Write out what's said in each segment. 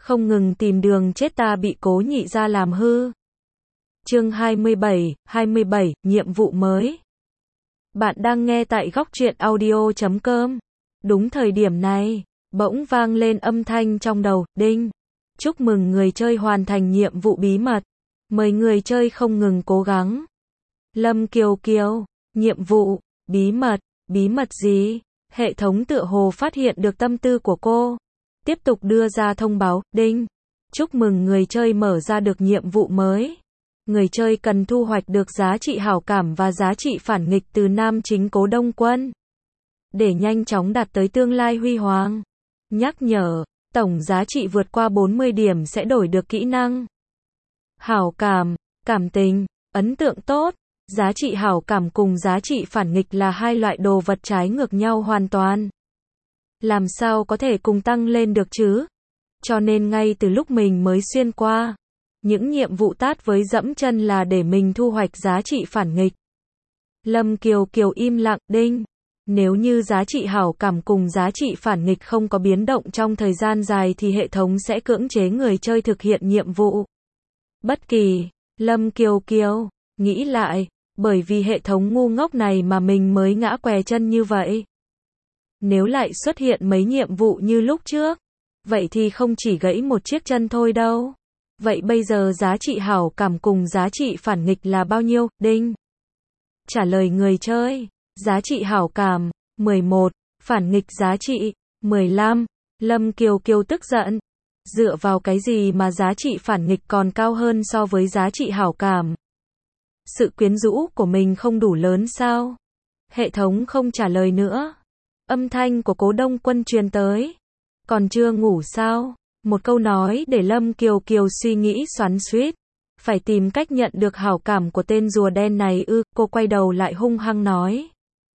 không ngừng tìm đường chết ta bị Cố Nhị gia làm hư. Chương 27, nhiệm vụ mới. Bạn đang nghe tại góc truyện audio.com. Đúng thời điểm này, bỗng vang lên âm thanh trong đầu, đinh. Chúc mừng người chơi hoàn thành nhiệm vụ bí mật. Mời người chơi không ngừng cố gắng. Lâm Kiều Kiều, nhiệm vụ, bí mật gì? Hệ thống tựa hồ phát hiện được tâm tư của cô. Tiếp tục đưa ra thông báo, đinh. Chúc mừng người chơi mở ra được nhiệm vụ mới. Người chơi cần thu hoạch được giá trị hảo cảm và giá trị phản nghịch từ nam chính Cố Đông Quân. Để nhanh chóng đạt tới tương lai huy hoàng. Nhắc nhở, tổng giá trị vượt qua 40 điểm sẽ đổi được kỹ năng. Hảo cảm, cảm tình, ấn tượng tốt. Giá trị hảo cảm cùng giá trị phản nghịch là hai loại đồ vật trái ngược nhau hoàn toàn. Làm sao có thể cùng tăng lên được chứ? Cho nên ngay từ lúc mình mới xuyên qua, những nhiệm vụ tát với dẫm chân là để mình thu hoạch giá trị phản nghịch. Lâm Kiều Kiều im lặng, đinh. Nếu như giá trị hảo cảm cùng giá trị phản nghịch không có biến động trong thời gian dài thì hệ thống sẽ cưỡng chế người chơi thực hiện nhiệm vụ. Bất kỳ, Lâm Kiều Kiều, nghĩ lại, bởi vì hệ thống ngu ngốc này mà mình mới ngã què chân như vậy. Nếu lại xuất hiện mấy nhiệm vụ như lúc trước, vậy thì không chỉ gãy một chiếc chân thôi đâu. Vậy bây giờ giá trị hảo cảm cùng giá trị phản nghịch là bao nhiêu, đinh? Trả lời người chơi, giá trị hảo cảm, 11, phản nghịch giá trị, 15, Lâm Kiều Kiều tức giận. Dựa vào cái gì mà giá trị phản nghịch còn cao hơn so với giá trị hảo cảm? Sự quyến rũ của mình không đủ lớn sao? Hệ thống không trả lời nữa. Âm thanh của Cố Đông Quân truyền tới. Còn chưa ngủ sao? Một câu nói để Lâm Kiều Kiều suy nghĩ xoắn xuýt. Phải tìm cách nhận được hảo cảm của tên rùa đen này ư? Cô quay đầu lại hung hăng nói.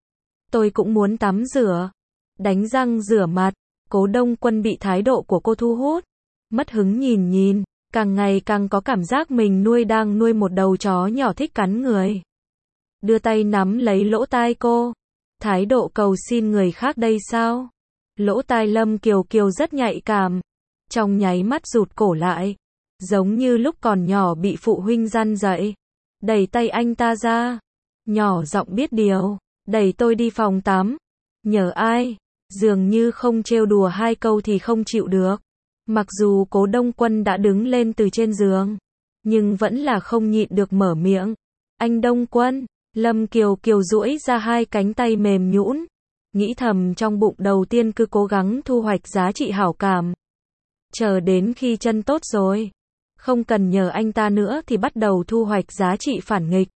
Tôi cũng muốn tắm rửa, đánh răng rửa mặt. Cố Đông Quân bị thái độ của cô thu hút. Mất hứng nhìn, càng ngày càng có cảm giác mình đang nuôi một đầu chó nhỏ thích cắn người. Đưa tay nắm lấy lỗ tai cô. Thái độ cầu xin người khác đây sao? Lỗ tai Lâm Kiều Kiều rất nhạy cảm. Trong nháy mắt rụt cổ lại. Giống như lúc còn nhỏ bị phụ huynh răn dạy. Đẩy tay anh ta ra. Nhỏ giọng biết điều. Đẩy tôi đi phòng tắm. Nhờ ai? Dường như không trêu đùa hai câu thì không chịu được. Mặc dù Cố Đông Quân đã đứng lên từ trên giường, nhưng vẫn là không nhịn được mở miệng. Anh Đông Quân. Lâm Kiều Kiều duỗi ra hai cánh tay mềm nhũn, nghĩ thầm trong bụng đầu tiên cứ cố gắng thu hoạch giá trị hảo cảm. Chờ đến khi chân tốt rồi, không cần nhờ anh ta nữa thì bắt đầu thu hoạch giá trị phản nghịch.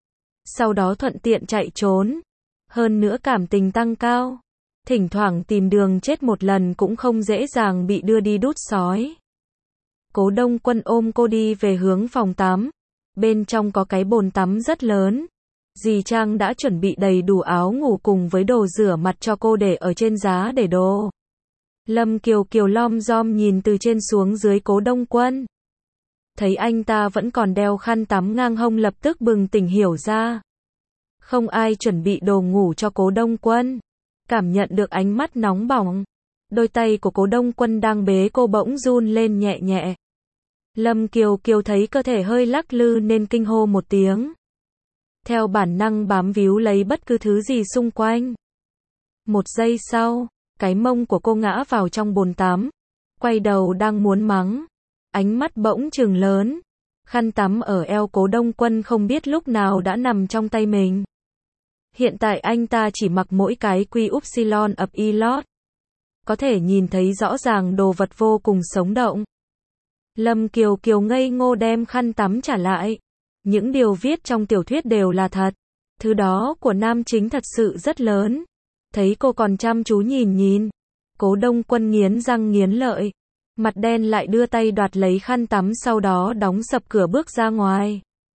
Sau đó thuận tiện chạy trốn. Hơn nữa cảm tình tăng cao. Thỉnh thoảng tìm đường chết một lần cũng không dễ dàng bị đưa đi đút sói. Cố Đông Quân ôm cô đi về hướng phòng tắm. Bên trong có cái bồn tắm rất lớn. Dì Trang đã chuẩn bị đầy đủ áo ngủ cùng với đồ rửa mặt cho cô để ở trên giá để đồ. Lâm Kiều Kiều lom rom nhìn từ trên xuống dưới Cố Đông Quân. Thấy anh ta vẫn còn đeo khăn tắm ngang hông lập tức bừng tỉnh hiểu ra. Không ai chuẩn bị đồ ngủ cho Cố Đông Quân. Cảm nhận được ánh mắt nóng bỏng. Đôi tay của Cố Đông Quân đang bế cô bỗng run lên nhẹ nhẹ. Lâm Kiều Kiều thấy cơ thể hơi lắc lư nên kinh hô một tiếng. Theo bản năng bám víu lấy bất cứ thứ gì xung quanh. Một giây sau, cái mông của cô ngã vào trong bồn tắm. Quay đầu đang muốn mắng. Ánh mắt bỗng trừng lớn. Khăn tắm ở eo Cố Đông Quân không biết lúc nào đã nằm trong tay mình. Hiện tại anh ta chỉ mặc mỗi cái quy upsilon ập y lót. Có thể nhìn thấy rõ ràng đồ vật vô cùng sống động. Lâm Kiều Kiều ngây ngô đem khăn tắm trả lại. Những điều viết trong tiểu thuyết đều là thật. Thứ đó của nam chính thật sự rất lớn. Thấy cô còn chăm chú nhìn. Cố Đông Quân nghiến răng nghiến lợi. Mặt đen lại đưa tay đoạt lấy khăn tắm sau đó đóng sập cửa bước ra ngoài.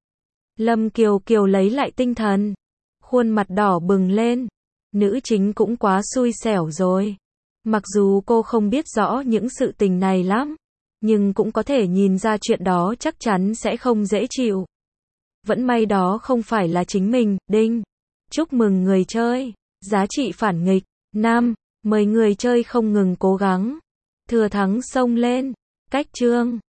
Lâm Kiều Kiều lấy lại tinh thần. Khuôn mặt đỏ bừng lên. Nữ chính cũng quá xui xẻo rồi. Mặc dù cô không biết rõ những sự tình này lắm, nhưng cũng có thể nhìn ra chuyện đó chắc chắn sẽ không dễ chịu. Vẫn may đó không phải là chính mình, đinh. Chúc mừng người chơi. Giá trị phản nghịch, 5. Mời người chơi không ngừng cố gắng. Thừa thắng xông lên. Cách chương